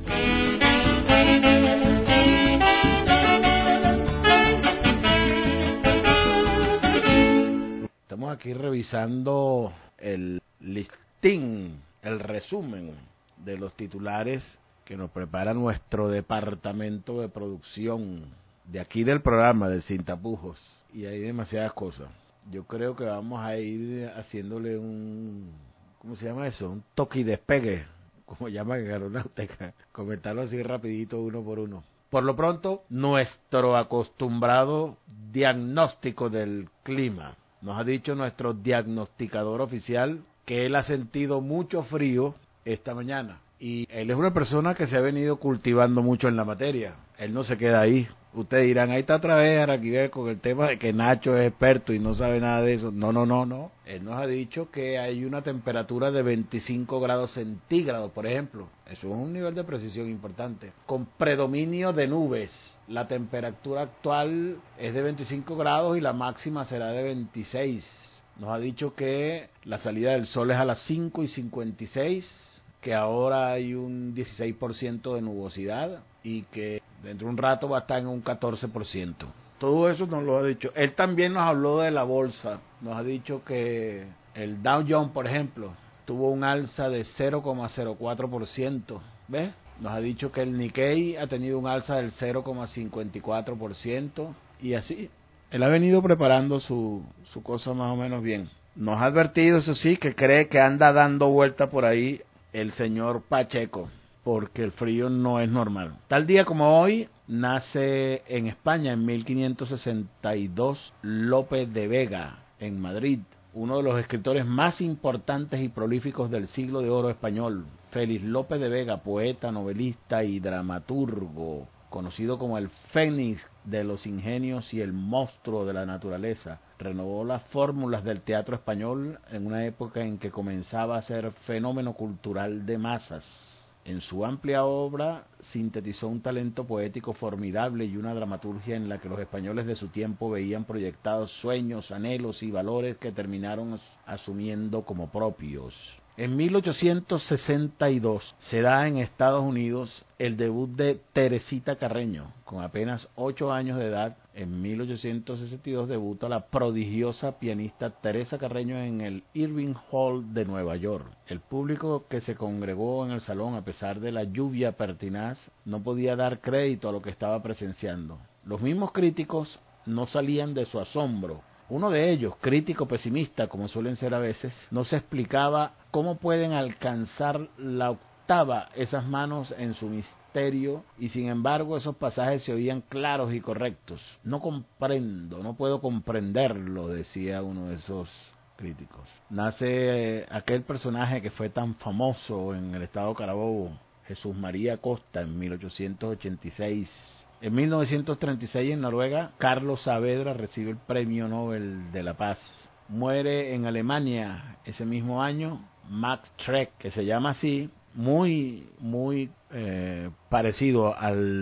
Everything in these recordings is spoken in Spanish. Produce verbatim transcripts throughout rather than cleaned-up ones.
Estamos aquí revisando el listín, el resumen de los titulares que nos prepara nuestro departamento de producción de aquí del programa de Sin Tapujos, y hay demasiadas cosas. Yo creo que vamos a ir haciéndole un, ¿cómo se llama eso? Un toque y despegue, como llaman en aeronáutica, comentarlo así rapidito uno por uno. Por lo pronto, nuestro acostumbrado diagnóstico del clima. Nos ha dicho nuestro diagnosticador oficial que él ha sentido mucho frío esta mañana. Y él es una persona que se ha venido cultivando mucho en la materia. Él no se queda ahí. Ustedes dirán, ahí está otra vez Araquivel con el tema de que Nacho es experto y no sabe nada de eso. No, no, no, no. Él nos ha dicho que hay una temperatura de veinticinco grados centígrados, por ejemplo. Eso es un nivel de precisión importante. Con predominio de nubes. La temperatura actual es de veinticinco grados y la máxima será de veintiséis. Nos ha dicho que la salida del sol es a las cinco y cincuenta y seis. Que ahora hay un dieciséis por ciento de nubosidad y que dentro de un rato va a estar en un catorce por ciento. Todo eso nos lo ha dicho. Él también nos habló de la bolsa. Nos ha dicho que el Dow Jones, por ejemplo, tuvo un alza de cero coma cero cuatro por ciento. ¿Ves? Nos ha dicho que el Nikkei ha tenido un alza del cero coma cincuenta y cuatro por ciento. Y así. Él ha venido preparando su, su cosa más o menos bien. Nos ha advertido, eso sí, que cree que anda dando vuelta por ahí el señor Pacheco, porque el frío no es normal. Tal día como hoy, nace en España, en mil quinientos sesenta y dos, Lope de Vega, en Madrid, uno de los escritores más importantes y prolíficos del siglo de oro español. Félix Lope de Vega, poeta, novelista y dramaturgo, conocido como el Fénix de los ingenios y el monstruo de la naturaleza, renovó las fórmulas del teatro español en una época en que comenzaba a ser fenómeno cultural de masas. En su amplia obra sintetizó un talento poético formidable y una dramaturgia en la que los españoles de su tiempo veían proyectados sueños, anhelos y valores que terminaron asumiendo como propios. En mil ochocientos sesenta y dos se da en Estados Unidos el debut de Teresita Carreño. Con apenas ocho años de edad, en mil ochocientos sesenta y dos debuta la prodigiosa pianista Teresa Carreño en el Irving Hall de Nueva York. El público que se congregó en el salón, a pesar de la lluvia pertinaz, no podía dar crédito a lo que estaba presenciando. Los mismos críticos no salían de su asombro. Uno de ellos, crítico pesimista, como suelen ser a veces, no se explicaba cómo pueden alcanzar la octava esas manos en su misterio, y sin embargo esos pasajes se oían claros y correctos. No comprendo, no puedo comprenderlo, decía uno de esos críticos. Nace eh, aquel personaje que fue tan famoso en el estado Carabobo, Jesús María Costa, en mil ochocientos ochenta y seis. En mil novecientos treinta y seis, en Noruega, Carlos Saavedra recibe el Premio Nobel de la Paz. Muere en Alemania ese mismo año Max Schreck, que se llama así, muy muy eh, parecido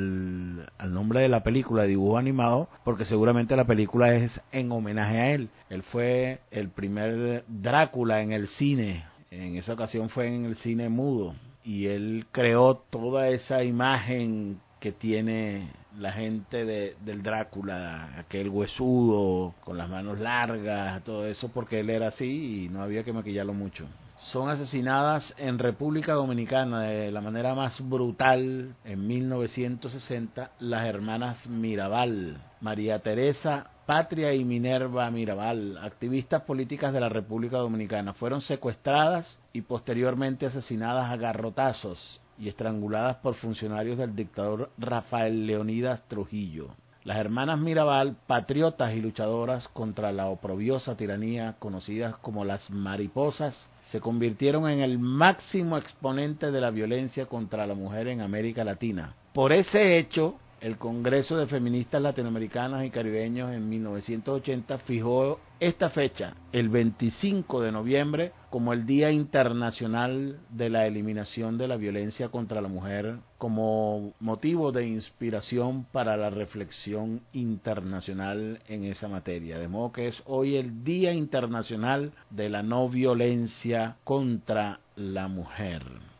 al, al nombre de la película de dibujo animado, porque seguramente la película es en homenaje a él. Él fue el primer Drácula en el cine, en esa ocasión fue en el cine mudo, y él creó toda esa imagen que tiene la gente de, del Drácula, aquel huesudo, con las manos largas, todo eso, porque él era así y no había que maquillarlo mucho. Son asesinadas en República Dominicana de la manera más brutal en mil novecientos sesenta las hermanas Mirabal, María Teresa Patria y Minerva Mirabal, activistas políticas de la República Dominicana. Fueron secuestradas y posteriormente asesinadas a garrotazos y estranguladas por funcionarios del dictador Rafael Leónidas Trujillo. Las hermanas Mirabal, patriotas y luchadoras contra la oprobiosa tiranía, conocidas como las mariposas, se convirtieron en el máximo exponente de la violencia contra la mujer en América Latina. Por ese hecho, el Congreso de Feministas Latinoamericanas y Caribeños en mil novecientos ochenta fijó esta fecha, el veinticinco de noviembre, como el Día Internacional de la Eliminación de la Violencia contra la Mujer, como motivo de inspiración para la reflexión internacional en esa materia. De modo que es hoy el Día Internacional de la No Violencia contra la Mujer.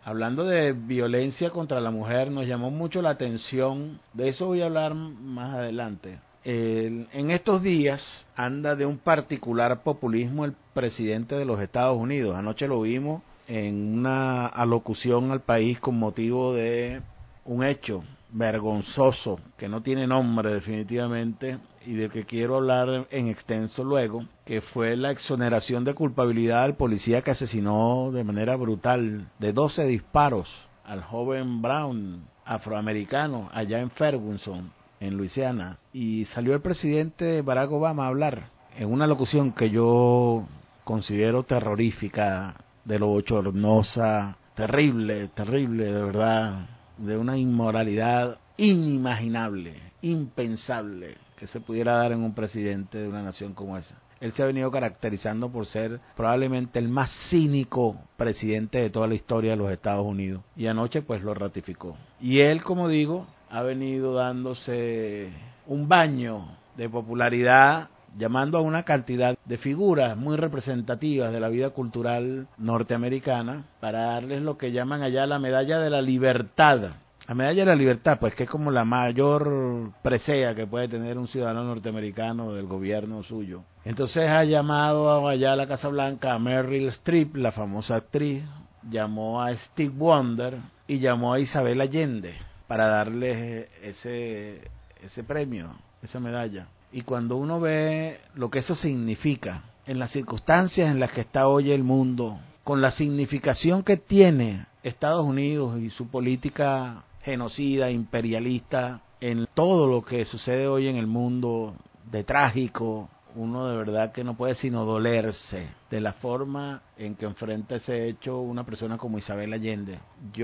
hablando de violencia contra la mujer, nos llamó mucho la atención, de eso voy a hablar más adelante. El, en estos días anda de un particular populismo el presidente de los Estados Unidos. Anoche lo vimos en una alocución al país con motivo de un hecho vergonzoso que no tiene nombre definitivamente y del que quiero hablar en extenso luego, que fue la exoneración de culpabilidad del policía que asesinó de manera brutal de doce disparos al joven Brown, afroamericano, allá en Ferguson, en Luisiana. Y salió el presidente Barack Obama a hablar en una locución que yo considero terrorífica, de lo bochornosa, terrible, terrible, de verdad, de una inmoralidad inimaginable, impensable que se pudiera dar en un presidente de una nación como esa. Él se ha venido caracterizando por ser probablemente el más cínico presidente de toda la historia de los Estados Unidos, y anoche pues lo ratificó. Y él, como digo, ha venido dándose un baño de popularidad, llamando a una cantidad de figuras muy representativas de la vida cultural norteamericana para darles lo que llaman allá la medalla de la libertad. La medalla de la libertad, pues que es como la mayor presea que puede tener un ciudadano norteamericano del gobierno suyo. Entonces ha llamado allá a la Casa Blanca a Meryl Streep, la famosa actriz, llamó a Steve Wonder y llamó a Isabel Allende para darles ese, ese premio, esa medalla. Y cuando uno ve lo que eso significa, en las circunstancias en las que está hoy el mundo, con la significación que tiene Estados Unidos y su política genocida, imperialista, en todo lo que sucede hoy en el mundo de trágico, uno de verdad que no puede sino dolerse de la forma en que enfrenta ese hecho una persona como Isabel Allende.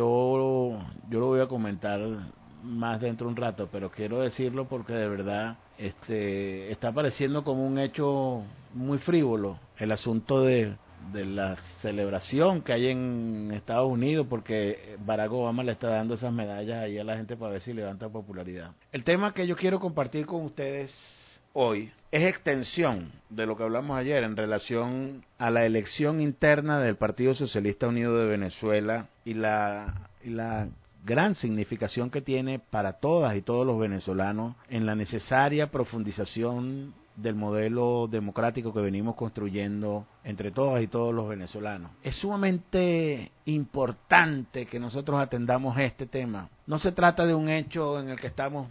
Yo, yo lo voy a comentar más dentro de un rato, pero quiero decirlo porque de verdad este está pareciendo como un hecho muy frívolo el asunto de, de la celebración que hay en Estados Unidos, porque Barack Obama le está dando esas medallas ahí a la gente para ver si levanta popularidad. El tema que yo quiero compartir con ustedes hoy es extensión de lo que hablamos ayer en relación a la elección interna del Partido Socialista Unido de Venezuela y la, y la gran significación que tiene para todas y todos los venezolanos en la necesaria profundización del modelo democrático que venimos construyendo entre todas y todos los venezolanos. Es sumamente importante que nosotros atendamos este tema. No se trata de un hecho en el que estamos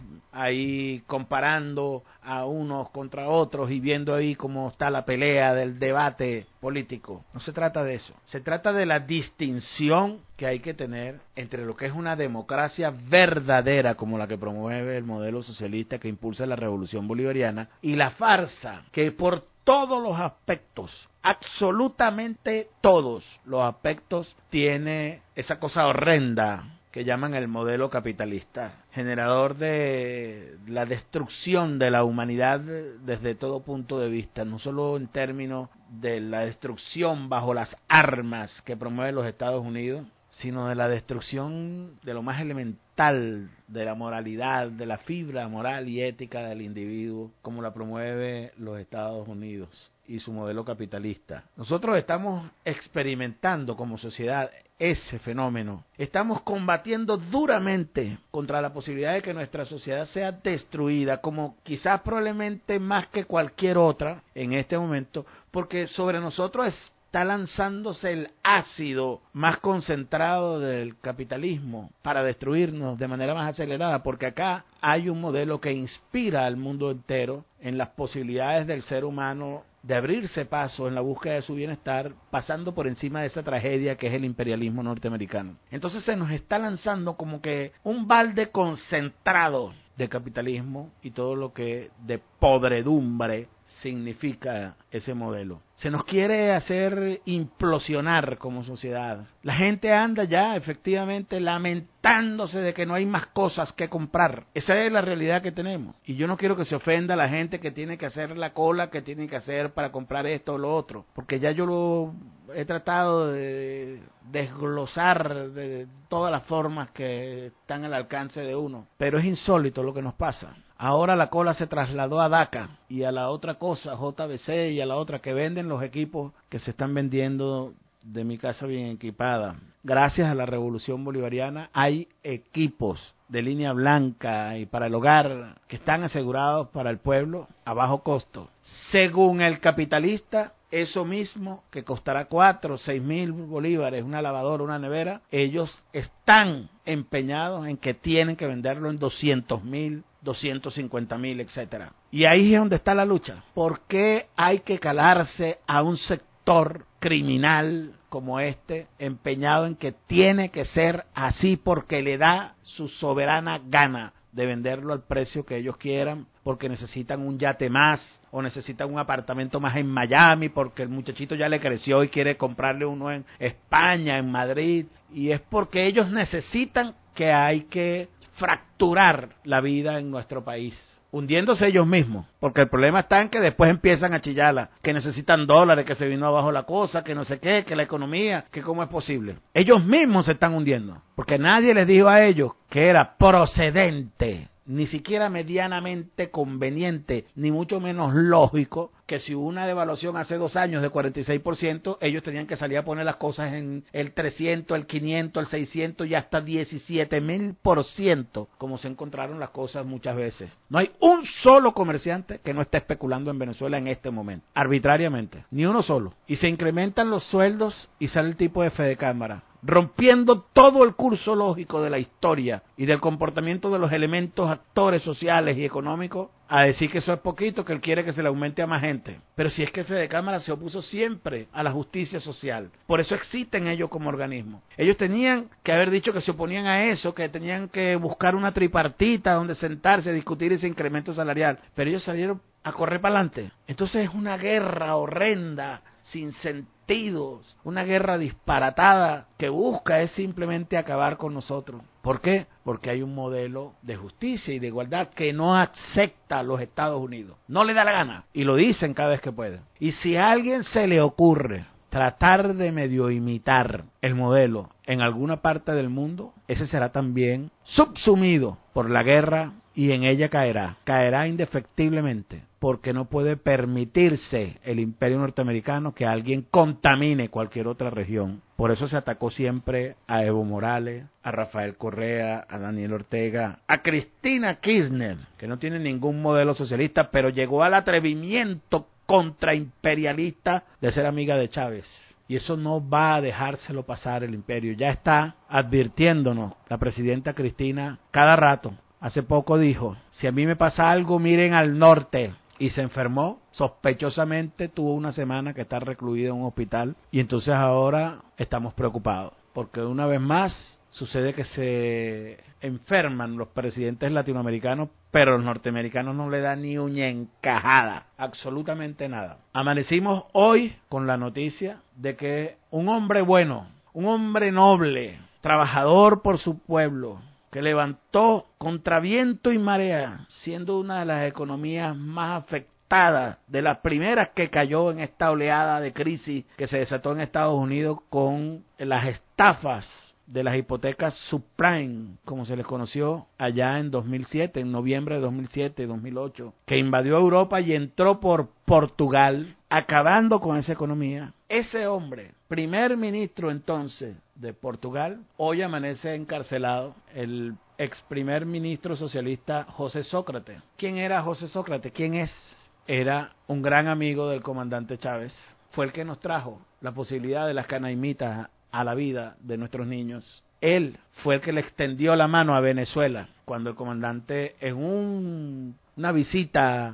ahí comparando a unos contra otros y viendo ahí cómo está la pelea del debate político. No se trata de eso. Se trata de la distinción que hay que tener entre lo que es una democracia verdadera, como la que promueve el modelo socialista que impulsa la revolución bolivariana, y la farsa que por todos los aspectos, absolutamente todos los aspectos, tiene esa cosa horrenda que llaman el modelo capitalista, generador de la destrucción de la humanidad desde todo punto de vista, no solo en términos de la destrucción bajo las armas que promueven los Estados Unidos, sino de la destrucción de lo más elemental de la moralidad, de la fibra moral y ética del individuo, como la promueve los Estados Unidos y su modelo capitalista. Nosotros estamos experimentando como sociedad ese fenómeno. Estamos combatiendo duramente contra la posibilidad de que nuestra sociedad sea destruida, como quizás probablemente más que cualquier otra en este momento, porque sobre nosotros es está lanzándose el ácido más concentrado del capitalismo para destruirnos de manera más acelerada, porque acá hay un modelo que inspira al mundo entero en las posibilidades del ser humano de abrirse paso en la búsqueda de su bienestar, pasando por encima de esa tragedia que es el imperialismo norteamericano. Entonces se nos está lanzando como que un balde concentrado de capitalismo y todo lo que de podredumbre significa ese modelo. Se nos quiere hacer implosionar como sociedad. La gente anda ya efectivamente lamentándose de que no hay más cosas que comprar. Esa es la realidad que tenemos. Y yo no quiero que se ofenda a la gente que tiene que hacer la cola, que tiene que hacer para comprar esto o lo otro. Porque ya yo lo he tratado de desglosar de todas las formas que están al alcance de uno. Pero es insólito lo que nos pasa. Ahora la cola se trasladó a DACA y a la otra cosa, J B C, y a la otra, que venden los equipos que se están vendiendo de mi casa bien equipada. Gracias a la Revolución Bolivariana hay equipos de línea blanca y para el hogar que están asegurados para el pueblo a bajo costo. Según el capitalista, eso mismo que costará cuatro o seis mil bolívares, una lavadora, una nevera, ellos están empeñados en que tienen que venderlo en doscientos mil, doscientos cincuenta mil, etcétera. Y ahí es donde está la lucha. ¿Por qué hay que calarse a un sector criminal como este, empeñado en que tiene que ser así porque le da su soberana gana de venderlo al precio que ellos quieran, porque necesitan un yate más o necesitan un apartamento más en Miami, porque el muchachito ya le creció y quiere comprarle uno en España, en Madrid, y es porque ellos necesitan que hay que fracturar la vida en nuestro país, hundiéndose ellos mismos, porque el problema está en que después empiezan a chillarla, que necesitan dólares, que se vino abajo la cosa, que no sé qué, que la economía, que cómo es posible. Ellos mismos se están hundiendo, porque nadie les dijo a ellos que era procedente, ni siquiera medianamente conveniente, ni mucho menos lógico, que si hubo una devaluación hace dos años de cuarenta y seis por ciento, ellos tenían que salir a poner las cosas en el trescientos, el quinientos, el seiscientos y hasta diecisiete mil por ciento, como se encontraron las cosas muchas veces. No hay un solo comerciante que no esté especulando en Venezuela en este momento, arbitrariamente, ni uno solo. Y se incrementan los sueldos y sale el tipo de Fedecámara, rompiendo todo el curso lógico de la historia y del comportamiento de los elementos actores sociales y económicos, a decir que eso es poquito, que él quiere que se le aumente a más gente. Pero si es que el Fedecámara se opuso siempre a la justicia social, por eso existen ellos como organismo. Ellos tenían que haber dicho que se oponían a eso, que tenían que buscar una tripartita donde sentarse a discutir ese incremento salarial, pero ellos salieron a correr para adelante. Entonces es una guerra horrenda, sin sentidos, una guerra disparatada que busca es simplemente acabar con nosotros. ¿Por qué? Porque hay un modelo de justicia y de igualdad que no acepta a los Estados Unidos. No le da la gana y lo dicen cada vez que pueden. Y si a alguien se le ocurre tratar de medio imitar el modelo en alguna parte del mundo, ese será también subsumido por la guerra y en ella caerá, caerá indefectiblemente, porque no puede permitirse el imperio norteamericano que alguien contamine cualquier otra región. Por eso se atacó siempre a Evo Morales, a Rafael Correa, a Daniel Ortega, a Cristina Kirchner, que no tiene ningún modelo socialista, pero llegó al atrevimiento contraimperialista de ser amiga de Chávez. Y eso no va a dejárselo pasar el imperio. Ya está advirtiéndonos la presidenta Cristina cada rato. Hace poco dijo, si a mí me pasa algo, miren al norte. Y se enfermó, sospechosamente tuvo una semana que está recluida en un hospital. Y entonces ahora estamos preocupados, porque una vez más sucede que se enferman los presidentes latinoamericanos, pero los norteamericanos no le dan ni uña encajada, absolutamente nada. Amanecimos hoy con la noticia de que un hombre bueno, un hombre noble, trabajador por su pueblo, que levantó contra viento y marea, siendo una de las economías más afectadas, de las primeras que cayó en esta oleada de crisis que se desató en Estados Unidos con las estafas de las hipotecas subprime, como se les conoció allá en dos mil siete, en noviembre de dos mil siete, dos mil ocho, que invadió Europa y entró por Portugal, acabando con esa economía. Ese hombre, primer ministro entonces de Portugal, hoy amanece encarcelado, el ex primer ministro socialista José Sócrates. ¿Quién era José Sócrates? ¿Quién es? Era un gran amigo del comandante Chávez. Fue el que nos trajo la posibilidad de las canaimitas a la vida de nuestros niños. Él fue el que le extendió la mano a Venezuela cuando el comandante, en un, una visita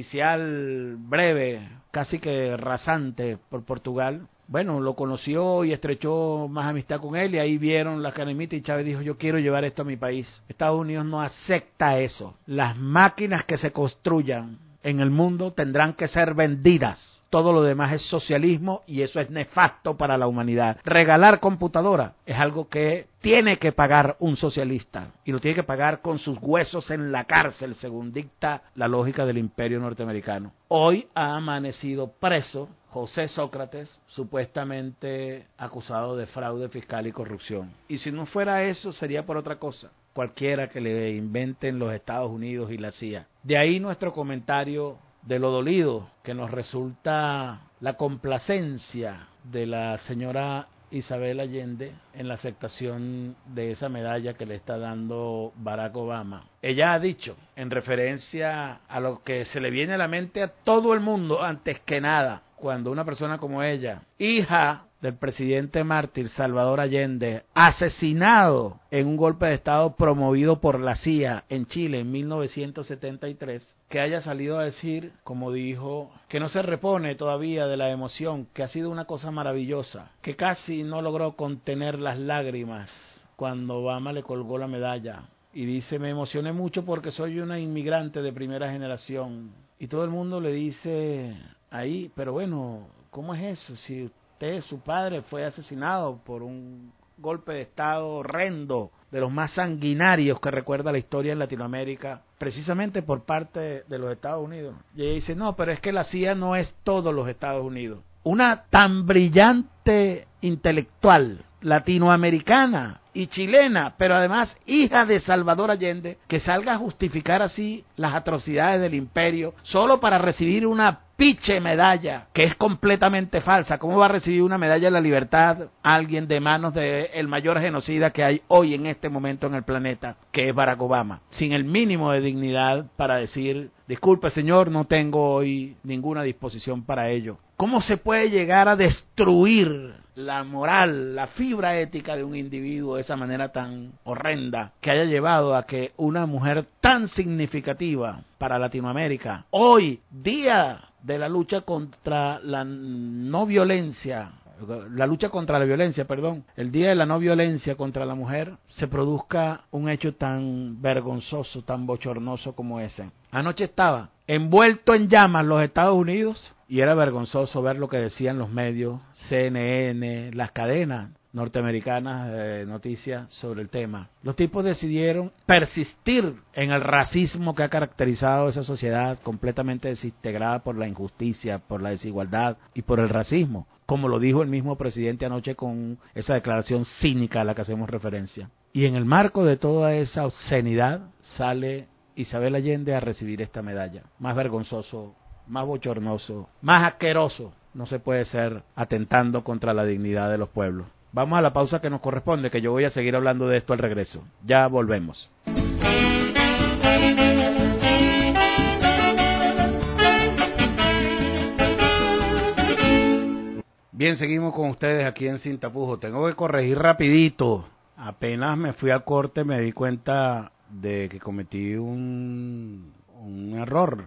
oficial breve, casi que rasante por Portugal, bueno, lo conoció y estrechó más amistad con él, y ahí vieron las canaimitas y Chávez dijo, yo quiero llevar esto a mi país. Estados Unidos no acepta eso. Las máquinas que se construyan en el mundo tendrán que ser vendidas. Todo lo demás es socialismo y eso es nefasto para la humanidad. Regalar computadora es algo que tiene que pagar un socialista y lo tiene que pagar con sus huesos en la cárcel, según dicta la lógica del imperio norteamericano. Hoy ha amanecido preso José Sócrates, supuestamente acusado de fraude fiscal y corrupción. Y si no fuera eso, sería por otra cosa. Cualquiera que le inventen los Estados Unidos y la C I A. De ahí nuestro comentario de lo dolido que nos resulta la complacencia de la señora Isabel Allende en la aceptación de esa medalla que le está dando Barack Obama. Ella ha dicho, en referencia a lo que se le viene a la mente a todo el mundo, antes que nada, cuando una persona como ella, hija del presidente mártir Salvador Allende, asesinado en un golpe de Estado promovido por la C I A en Chile en mil novecientos setenta y tres, que haya salido a decir, como dijo, que no se repone todavía de la emoción, que ha sido una cosa maravillosa, que casi no logró contener las lágrimas cuando Obama le colgó la medalla. Y dice, me emocioné mucho porque soy una inmigrante de primera generación. Y todo el mundo le dice ahí, pero bueno, ¿cómo es eso? Si usted, su padre, fue asesinado por un golpe de Estado horrendo, de los más sanguinarios que recuerda la historia en Latinoamérica, precisamente por parte de los Estados Unidos. Y ella dice, no, pero es que la C I A no es todos los Estados Unidos. Una tan brillante intelectual latinoamericana y chilena, pero además hija de Salvador Allende, que salga a justificar así las atrocidades del imperio solo para recibir una piche medalla que es completamente falsa. ¿Cómo va a recibir una medalla de la libertad alguien de manos del mayor genocida que hay hoy en este momento en el planeta, que es Barack Obama, sin el mínimo de dignidad para decir, disculpe señor, no tengo hoy ninguna disposición para ello? ¿Cómo se puede llegar a destruir la moral, la fibra ética de un individuo de esa manera tan horrenda, que haya llevado a que una mujer tan significativa para Latinoamérica, hoy, día de la lucha contra la no violencia, la lucha contra la violencia, perdón, el día de la no violencia contra la mujer, se produzca un hecho tan vergonzoso, tan bochornoso como ese? Anoche estaba envuelto en llamas los Estados Unidos y era vergonzoso ver lo que decían los medios, C N N, las cadenas norteamericanas de noticias sobre el tema. Los tipos decidieron persistir en el racismo que ha caracterizado esa sociedad completamente desintegrada por la injusticia, por la desigualdad y por el racismo, como lo dijo el mismo presidente anoche con esa declaración cínica a la que hacemos referencia. Y en el marco de toda esa obscenidad sale Isabel Allende a recibir esta medalla. Más vergonzoso, más bochornoso, más asqueroso no se puede ser atentando contra la dignidad de los pueblos. Vamos a la pausa que nos corresponde, que yo voy a seguir hablando de esto al regreso. Ya volvemos. Bien, seguimos con ustedes aquí en Sin Tapujos. Tengo que corregir rapidito. Apenas me fui al corte me di cuenta de que cometí un, un error.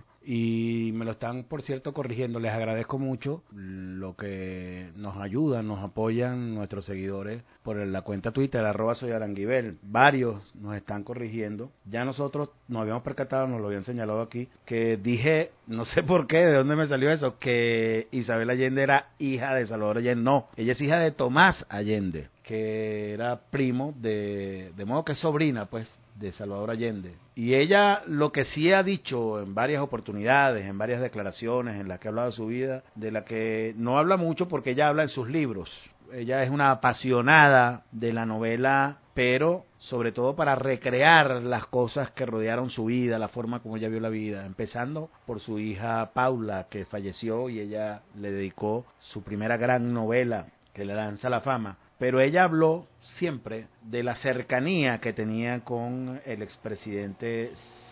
Y me lo están, por cierto, corrigiendo. Les agradezco mucho lo que nos ayudan, nos apoyan nuestros seguidores por la cuenta Twitter, arroba soy Aranguibel. Varios nos están corrigiendo. Ya nosotros nos habíamos percatado, nos lo habían señalado aquí, que dije, no sé por qué, de dónde me salió eso, que Isabel Allende era hija de Salvador Allende. No, ella es hija de Tomás Allende, que era primo de, de modo que es sobrina, pues, de Salvador Allende. Y ella lo que sí ha dicho en varias oportunidades, en varias declaraciones en las que ha hablado de su vida, de la que no habla mucho porque ella habla en sus libros. Ella es una apasionada de la novela, pero sobre todo para recrear las cosas que rodearon su vida, la forma como ella vio la vida, empezando por su hija Paula, que falleció y ella le dedicó su primera gran novela, que le lanza la fama. Pero ella habló siempre de la cercanía que tenía con el expresidente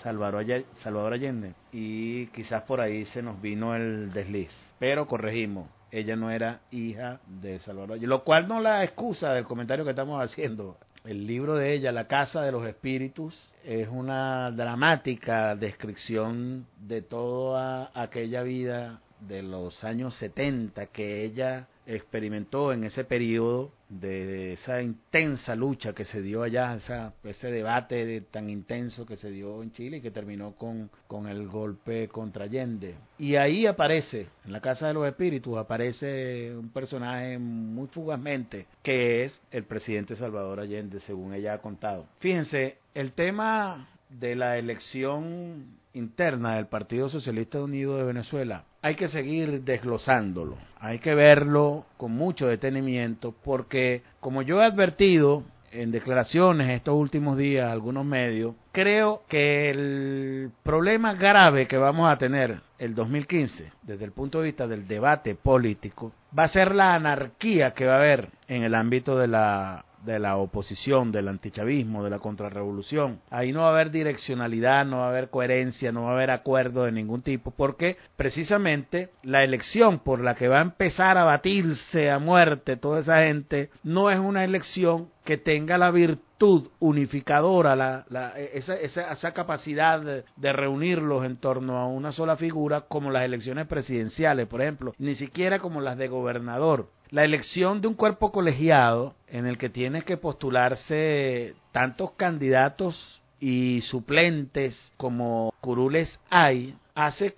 Salvador Allende, y quizás por ahí se nos vino el desliz, pero corregimos, ella no era hija de Salvador Allende, lo cual no la excusa del comentario que estamos haciendo. El libro de ella, La Casa de los Espíritus, es una dramática descripción de toda aquella vida de los años setenta que ella experimentó en ese periodo, de esa intensa lucha que se dio allá, esa, ese debate de, tan intenso que se dio en Chile y que terminó con, con el golpe contra Allende. Y ahí aparece, en La Casa de los Espíritus, aparece un personaje muy fugazmente, que es el presidente Salvador Allende, según ella ha contado. Fíjense, el tema de la elección interna del Partido Socialista Unido de Venezuela, hay que seguir desglosándolo, hay que verlo con mucho detenimiento, porque como yo he advertido en declaraciones estos últimos días, algunos medios, creo que el problema grave que vamos a tener el dos mil quince, desde el punto de vista del debate político, va a ser la anarquía que va a haber en el ámbito de la de la oposición, del antichavismo, de la contrarrevolución. Ahí no va a haber direccionalidad, no va a haber coherencia, no va a haber acuerdo de ningún tipo, porque precisamente la elección por la que va a empezar a batirse a muerte toda esa gente, no es una elección que tenga la virtud unificadora, la, la, esa, esa, esa capacidad de, de reunirlos en torno a una sola figura, como las elecciones presidenciales, por ejemplo, ni siquiera como las de gobernador. La elección de un cuerpo colegiado en el que tiene que postularse tantos candidatos y suplentes como curules hay, hace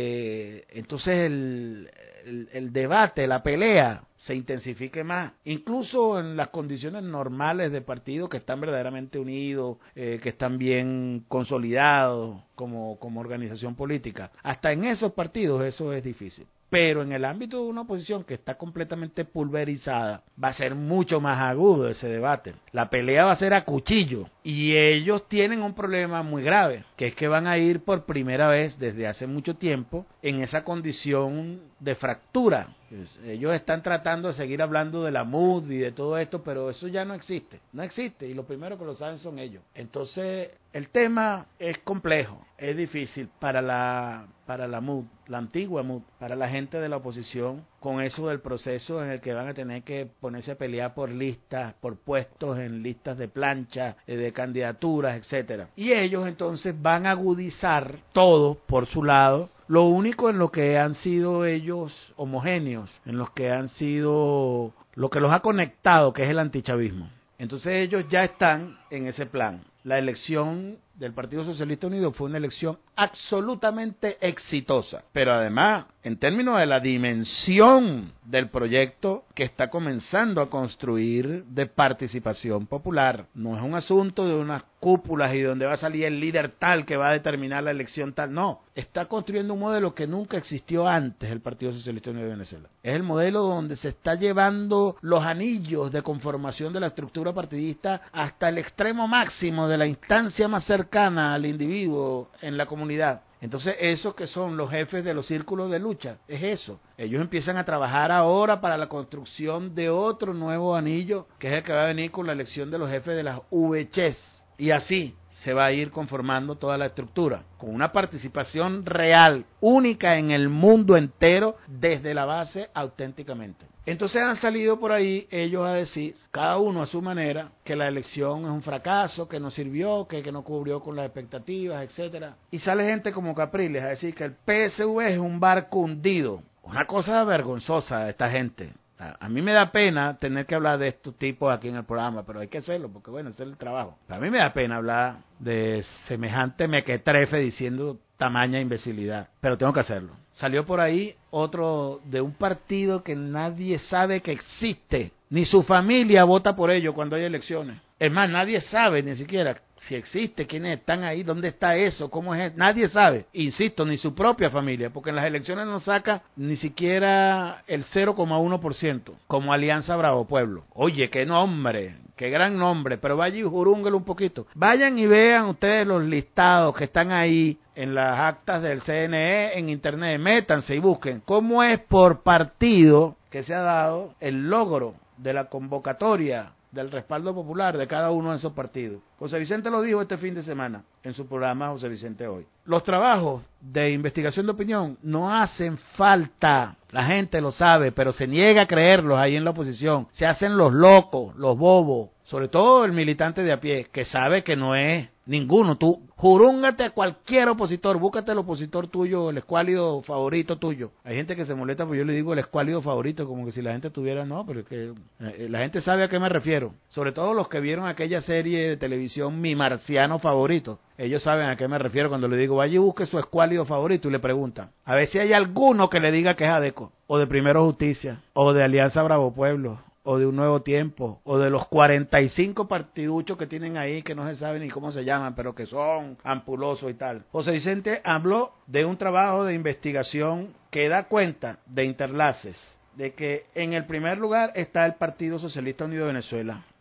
que entonces el, el, el debate, la pelea se intensifique más, incluso en las condiciones normales de partidos que están verdaderamente unidos, eh, que están bien consolidados como, como organización política. Hasta en esos partidos eso es difícil. Pero en el ámbito de una oposición que está completamente pulverizada, va a ser mucho más agudo ese debate. La pelea va a ser a cuchillo. Y ellos tienen un problema muy grave, que es que van a ir por primera vez desde hace mucho tiempo en esa condición de fractura. Ellos están tratando de seguir hablando de la M U D y de todo esto, pero eso ya no existe. No existe, y los primeros que lo saben son ellos. Entonces, el tema es complejo, es difícil para la para la M U D, la antigua M U D, para la gente de la oposición, con eso del proceso en el que van a tener que ponerse a pelear por listas, por puestos en listas de plancha, de candidaturas, etcétera. Y ellos entonces van a agudizar todo por su lado. Lo único en lo que han sido ellos homogéneos, en los que han sido, lo que los ha conectado, que es el antichavismo. Entonces ellos ya están en ese plan. La elección del Partido Socialista Unido fue una elección absolutamente exitosa, pero además, en términos de la dimensión del proyecto que está comenzando a construir de participación popular, no es un asunto de unas cúpulas y donde va a salir el líder tal que va a determinar la elección tal, no, está construyendo un modelo que nunca existió antes el Partido Socialista Unido de Venezuela. Es el modelo donde se está llevando los anillos de conformación de la estructura partidista hasta el extremo máximo de la instancia más cercana al individuo en la comunidad. Entonces, esos que son los jefes de los círculos de lucha, es eso. Ellos empiezan a trabajar ahora para la construcción de otro nuevo anillo, que es el que va a venir con la elección de los jefes de las V C H E S. Y así se va a ir conformando toda la estructura, con una participación real, única en el mundo entero, desde la base auténticamente. Entonces han salido por ahí ellos a decir, cada uno a su manera, que la elección es un fracaso, que no sirvió, que, que no cubrió con las expectativas, etcétera. Y sale gente como Capriles a decir que el P S V es un barco hundido. Una cosa vergonzosa de esta gente. A mí me da pena tener que hablar de estos tipos aquí en el programa, pero hay que hacerlo, porque bueno, ese es el trabajo. A mí me da pena hablar de semejante mequetrefe diciendo tamaña imbecilidad, pero tengo que hacerlo. Salió por ahí otro de un partido que nadie sabe que existe, ni su familia vota por ello cuando hay elecciones. Es más, nadie sabe ni siquiera si existe, quiénes están ahí, dónde está eso, cómo es, nadie sabe, insisto, ni su propia familia, porque en las elecciones no saca ni siquiera el cero coma uno por ciento, como Alianza Bravo Pueblo. Oye, qué nombre, qué gran nombre, pero vaya y jurúnguelo un poquito. Vayan y vean ustedes los listados que están ahí en las actas del C N E, en internet, métanse y busquen cómo es por partido que se ha dado el logro de la convocatoria del respaldo popular de cada uno de esos partidos. José Vicente lo dijo este fin de semana en su programa José Vicente Hoy. Los trabajos de investigación de opinión no hacen falta, la gente lo sabe, pero se niega a creerlos ahí en la oposición. Se hacen los locos, los bobos, sobre todo el militante de a pie, que sabe que no es ninguno. Tú jurúngate a cualquier opositor, búscate el opositor tuyo, el escuálido favorito tuyo. Hay gente que se molesta porque yo le digo el escuálido favorito, como que si la gente tuviera, no, pero es que eh, la gente sabe a qué me refiero. Sobre todo los que vieron aquella serie de televisión Mi Marciano Favorito. Ellos saben a qué me refiero cuando le digo, vaya y busque su escuálido favorito y le preguntan. A ver si hay alguno que le diga que es ADECO, o de Primero Justicia, o de Alianza Bravo Pueblo, o de Un Nuevo Tiempo, o de los cuarenta y cinco partiduchos que tienen ahí que no se sabe ni cómo se llaman, pero que son ampulosos y tal. José Vicente habló de un trabajo de investigación que da cuenta de interlaces, de que en el primer lugar está el Partido Socialista Unido de Venezuela,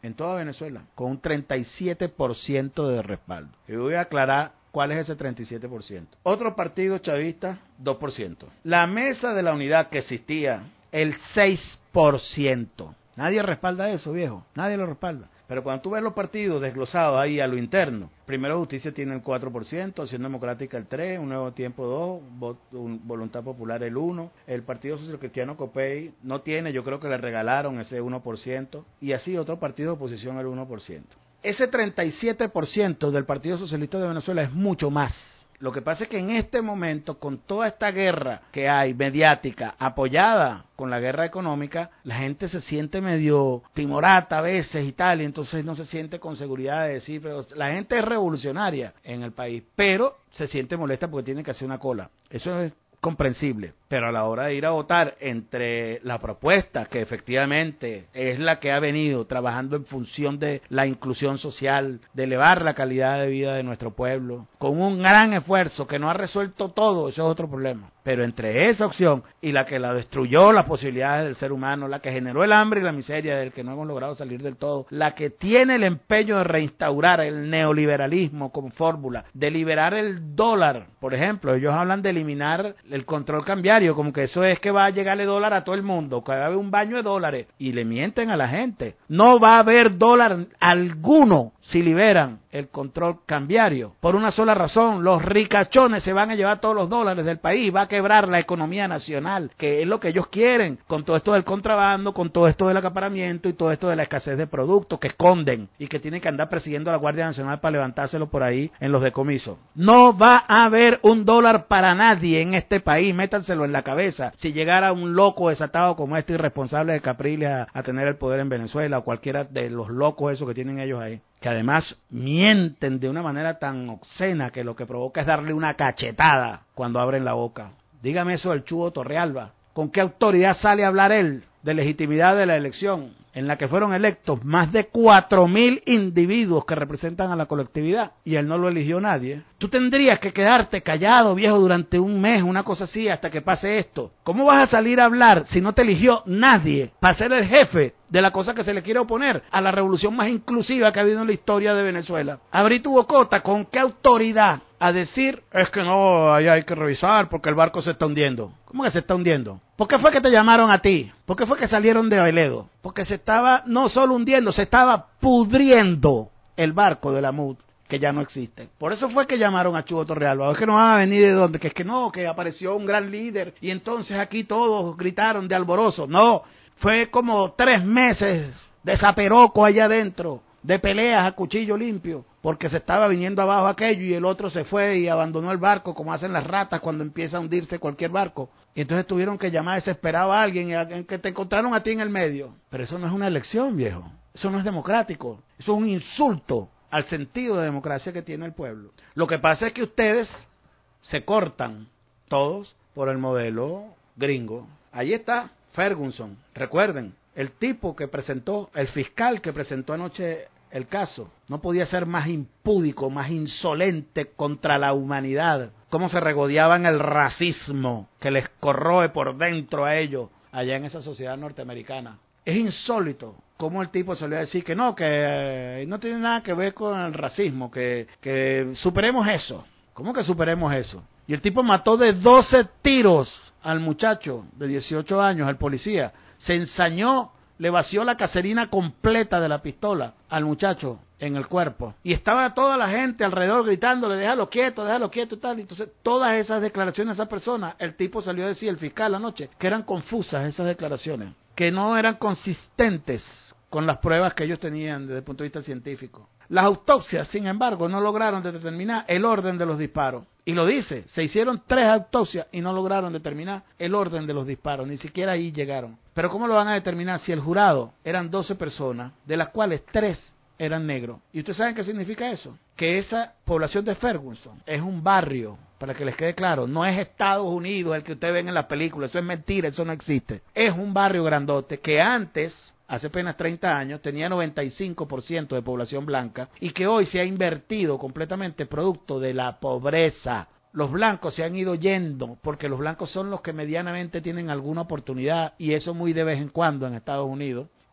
en toda Venezuela, con un treinta y siete por ciento de respaldo. Y voy a aclarar cuál es ese treinta y siete por ciento. Otro partido chavista, dos por ciento. La Mesa de la Unidad que existía, el seis por ciento. Nadie respalda eso, viejo, nadie lo respalda. Pero cuando tú ves los partidos desglosados ahí a lo interno, Primero Justicia tiene el cuatro por ciento, Acción Democrática el tres por ciento, Un Nuevo Tiempo dos por ciento, Voluntad Popular el uno por ciento, el Partido Social Cristiano Copey no tiene, yo creo que le regalaron ese uno por ciento, y así otro partido de oposición el uno por ciento. Ese treinta y siete por ciento del Partido Socialista de Venezuela es mucho más. Lo que pasa es que en este momento, con toda esta guerra que hay mediática, apoyada con la guerra económica, la gente se siente medio timorata a veces y tal, y entonces no se siente con seguridad de decir, pero la gente es revolucionaria en el país, pero se siente molesta porque tiene que hacer una cola. Eso es comprensible, pero a la hora de ir a votar entre la propuesta que efectivamente es la que ha venido trabajando en función de la inclusión social, de elevar la calidad de vida de nuestro pueblo, con un gran esfuerzo que no ha resuelto todo, eso es otro problema, pero entre esa opción y la que la destruyó las posibilidades del ser humano, la que generó el hambre y la miseria del que no hemos logrado salir del todo, la que tiene el empeño de reinstaurar el neoliberalismo como fórmula, de liberar el dólar, por ejemplo, ellos hablan de eliminar el control cambiario, como que eso es que va a llegarle dólar a todo el mundo, que va a haber un baño de dólares, y le mienten a la gente. No va a haber dólar alguno si liberan el control cambiario. Por una sola razón, los ricachones se van a llevar todos los dólares del país, va a quebrar la economía nacional, que es lo que ellos quieren, con todo esto del contrabando, con todo esto del acaparamiento y todo esto de la escasez de productos que esconden y que tienen que andar persiguiendo a la Guardia Nacional para levantárselo por ahí en los decomisos. No va a haber un dólar para nadie en este país, métanselo en la cabeza. Si llegara un loco desatado como este irresponsable de Capriles a, a tener el poder en Venezuela, o cualquiera de los locos esos que tienen ellos ahí, que además mienten de una manera tan obscena que lo que provoca es darle una cachetada cuando abren la boca. Dígame eso del Chugo Torrealba. ¿Con qué autoridad sale a hablar él de legitimidad de la elección en la que fueron electos más de cuatro mil individuos que representan a la colectividad y él no lo eligió nadie? Tú tendrías que quedarte callado, viejo, durante un mes, una cosa así, hasta que pase esto. ¿Cómo vas a salir a hablar si no te eligió nadie para ser el jefe de la cosa que se le quiere oponer a la revolución más inclusiva que ha habido en la historia de Venezuela? Abrí tu bocota, ¿con qué autoridad a decir, es que no, ahí hay que revisar porque el barco se está hundiendo? ¿Cómo que se está hundiendo? ¿Por qué fue que te llamaron a ti? ¿Por qué fue que salieron de Veledo? Porque se estaba no solo hundiendo, se estaba pudriendo el barco de la M U D, que ya no existe. Por eso fue que llamaron a Chugo Torrealba. Es que no van a venir de donde, que es que no, que apareció un gran líder y entonces aquí todos gritaron de alborozo. No, fue como tres meses de zaperoco allá adentro, de peleas a cuchillo limpio, porque se estaba viniendo abajo aquello y el otro se fue y abandonó el barco, como hacen las ratas cuando empieza a hundirse cualquier barco. Y entonces tuvieron que llamar desesperado a alguien, a, a, que te encontraron a ti en el medio. Pero eso no es una elección, viejo. Eso no es democrático. Eso es un insulto al sentido de democracia que tiene el pueblo. Lo que pasa es que ustedes se cortan todos por el modelo gringo. Ahí está Ferguson. Recuerden, el tipo que presentó, el fiscal que presentó anoche el caso, no podía ser más impúdico, más insolente contra la humanidad. Cómo se regodeaban el racismo que les corroe por dentro a ellos allá en esa sociedad norteamericana. Es insólito cómo el tipo salió a decir que no, que no tiene nada que ver con el racismo, que, que superemos eso. ¿Cómo que superemos eso? Y el tipo mató de doce tiros al muchacho de dieciocho años, al policía. Se ensañó, le vació la caserina completa de la pistola al muchacho en el cuerpo. Y estaba toda la gente alrededor gritándole, déjalo quieto, déjalo quieto y tal. Entonces, todas esas declaraciones de esa persona, el tipo salió a decir, el fiscal anoche, que eran confusas esas declaraciones, que no eran consistentes con las pruebas que ellos tenían desde el punto de vista científico. Las autopsias, sin embargo, no lograron determinar el orden de los disparos. Y lo dice, se hicieron tres autopsias y no lograron determinar el orden de los disparos, ni siquiera ahí llegaron. Pero ¿cómo lo van a determinar si el jurado eran doce personas, de las cuales tres eran negros? ¿Y ustedes saben qué significa eso? Que esa población de Ferguson es un barrio, para que les quede claro, no es Estados Unidos el que ustedes ven en las películas, eso es mentira, eso no existe. Es un barrio grandote que antes, hace apenas treinta años, tenía noventa y cinco por ciento de población blanca y que hoy se ha invertido completamente producto de la pobreza. Los blancos se han ido yendo porque los blancos son los que medianamente tienen alguna oportunidad y eso muy de vez en cuando en Estados Unidos.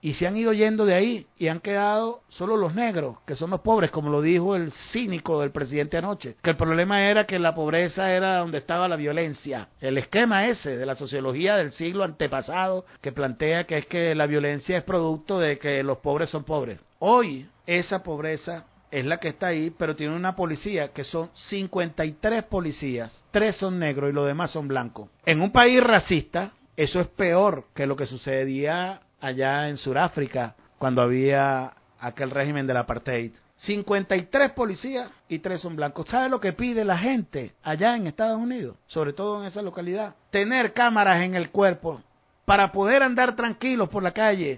y se han ido yendo de ahí y han quedado solo los negros, que son los pobres, como lo dijo el cínico del presidente anoche, que el problema era que la pobreza era donde estaba la violencia. El esquema ese de la sociología del siglo antepasado que plantea que es que la violencia es producto de que los pobres son pobres. Hoy esa pobreza es la que está ahí, pero tiene una policía que son cincuenta y tres policías, tres son negros y los demás son blancos. En un país racista, eso es peor que lo que sucedía allá en Sudáfrica cuando había aquel régimen del apartheid. cincuenta y tres policías y tres son blancos. ¿Sabe lo que pide la gente allá en Estados Unidos? Sobre todo en esa localidad. Tener cámaras en el cuerpo para poder andar tranquilos por la calle.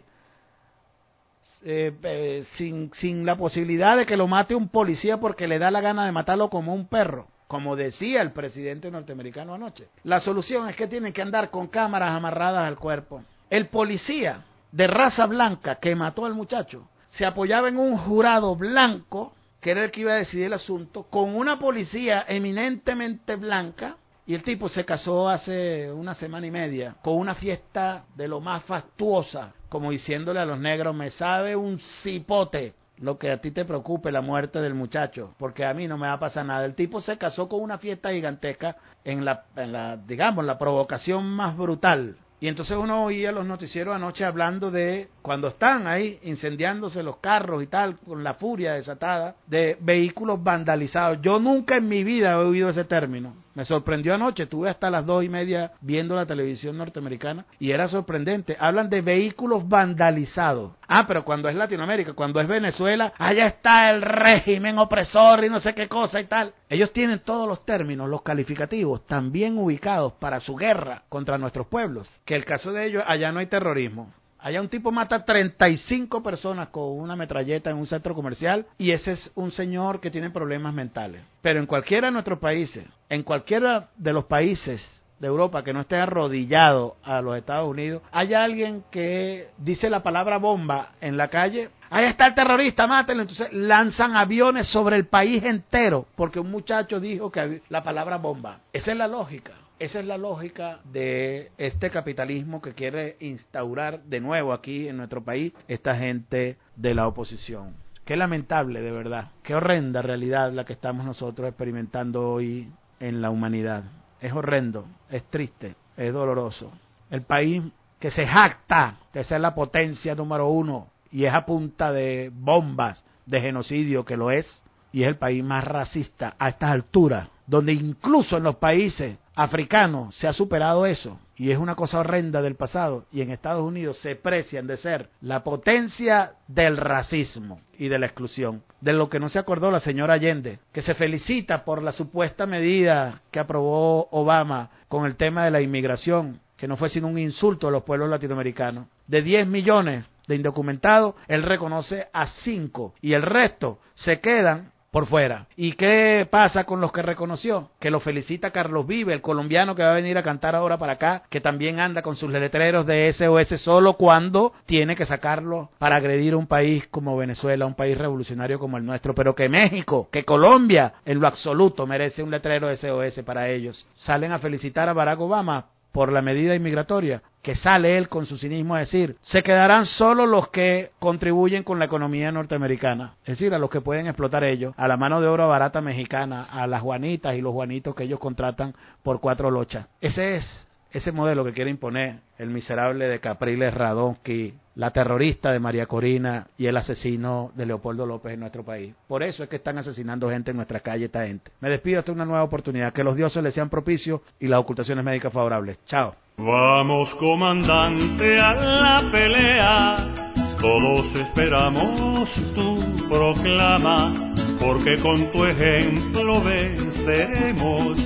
Eh, eh, sin, sin la posibilidad de que lo mate un policía porque le da la gana de matarlo como un perro, como decía el presidente norteamericano anoche. La solución es que tienen que andar con cámaras amarradas al cuerpo. El policía de raza blanca que mató al muchacho se apoyaba en un jurado blanco, que era el que iba a decidir el asunto, con una policía eminentemente blanca, y el tipo se casó hace una semana y media con una fiesta de lo más fastuosa, como diciéndole a los negros, me sabe un cipote lo que a ti te preocupe la muerte del muchacho, porque a mí no me va a pasar nada. El tipo se casó con una fiesta gigantesca en la, en la digamos, la provocación más brutal. Y entonces uno oía los noticieros anoche hablando de cuando están ahí incendiándose los carros y tal, con la furia desatada, de vehículos vandalizados. Yo nunca en mi vida he oído ese término. Me sorprendió anoche, estuve hasta las dos y media viendo la televisión norteamericana y era sorprendente. Hablan de vehículos vandalizados. Ah, pero cuando es Latinoamérica, cuando es Venezuela, allá está el régimen opresor y no sé qué cosa y tal. Ellos tienen todos los términos, los calificativos, tan bien ubicados para su guerra contra nuestros pueblos, que el caso de ellos, allá no hay terrorismo. Allá un tipo mata treinta y cinco personas con una metralleta en un centro comercial y ese es un señor que tiene problemas mentales. Pero en cualquiera de nuestros países, en cualquiera de los países de Europa que no esté arrodillado a los Estados Unidos, hay alguien que dice la palabra bomba en la calle, ahí está el terrorista, mátenlo. Entonces lanzan aviones sobre el país entero porque un muchacho dijo que la palabra bomba. Esa es la lógica. Esa es la lógica de este capitalismo que quiere instaurar de nuevo aquí en nuestro país esta gente de la oposición. Qué lamentable, de verdad. Qué horrenda realidad la que estamos nosotros experimentando hoy en la humanidad. Es horrendo, es triste, es doloroso. El país que se jacta de ser la potencia número uno y es a punta de bombas, de genocidio que lo es, y es el país más racista a estas alturas, donde incluso en los países africanos se ha superado eso, y es una cosa horrenda del pasado, y en Estados Unidos se precian de ser la potencia del racismo y de la exclusión, de lo que no se acordó la señora Allende, que se felicita por la supuesta medida que aprobó Obama con el tema de la inmigración, que no fue sino un insulto a los pueblos latinoamericanos. De diez millones de indocumentados, él reconoce a cinco, y el resto se quedan por fuera. ¿Y qué pasa con los que reconoció? Que lo felicita Carlos Vive, el colombiano que va a venir a cantar ahora para acá, que también anda con sus letreros de S O S solo cuando tiene que sacarlo para agredir a un país como Venezuela, un país revolucionario como el nuestro, pero que México, que Colombia, en lo absoluto merece un letrero de S O S para ellos. Salen a felicitar a Barack Obama por la medida inmigratoria, que sale él con su cinismo a decir, se quedarán solo los que contribuyen con la economía norteamericana, es decir, a los que pueden explotar ellos, a la mano de obra barata mexicana, a las Juanitas y los Juanitos que ellos contratan por cuatro lochas. Ese es ese modelo que quiere imponer el miserable de Capriles Radonsky, la terrorista de María Corina y el asesino de Leopoldo López en nuestro país. Por eso es que están asesinando gente en nuestras calles, esta gente. Me despido hasta una nueva oportunidad. Que los dioses les sean propicios y las ocultaciones médicas favorables. Chao. Vamos, comandante, a la pelea. Todos esperamos tu proclama, porque con tu ejemplo venceremos.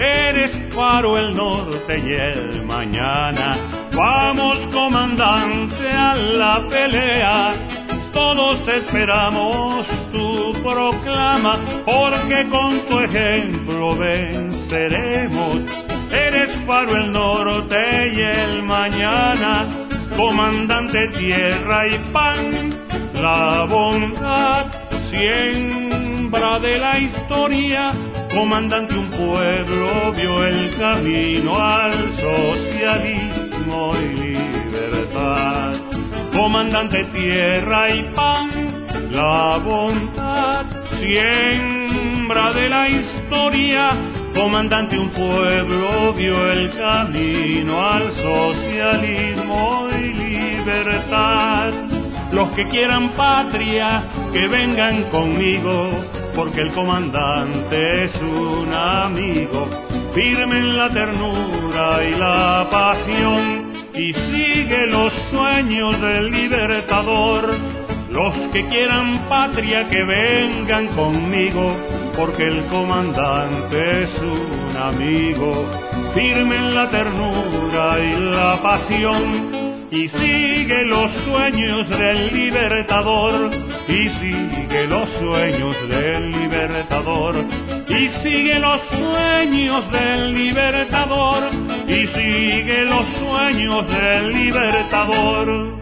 Eres faro el norte y el mañana. Vamos, comandante, a la pelea. Todos esperamos tu proclama, porque con tu ejemplo venceremos. Eres faro el norte y el mañana, comandante tierra y pan, la bondad, siembra de la historia, comandante un pueblo vio el camino al socialismo y libertad. comandante tierra y pan, la bondad, siembra de la historia, comandante un pueblo vio el camino al socialismo y libertad. Los que quieran patria, que vengan conmigo, porque el comandante es un amigo, firme en la ternura y la pasión, y sigue los sueños del libertador. Los que quieran patria, que vengan conmigo, porque el comandante es un amigo, firme en la ternura y la pasión, y sigue los sueños del libertador, y sigue los sueños del libertador, y sigue los sueños del libertador, y sigue los sueños del libertador.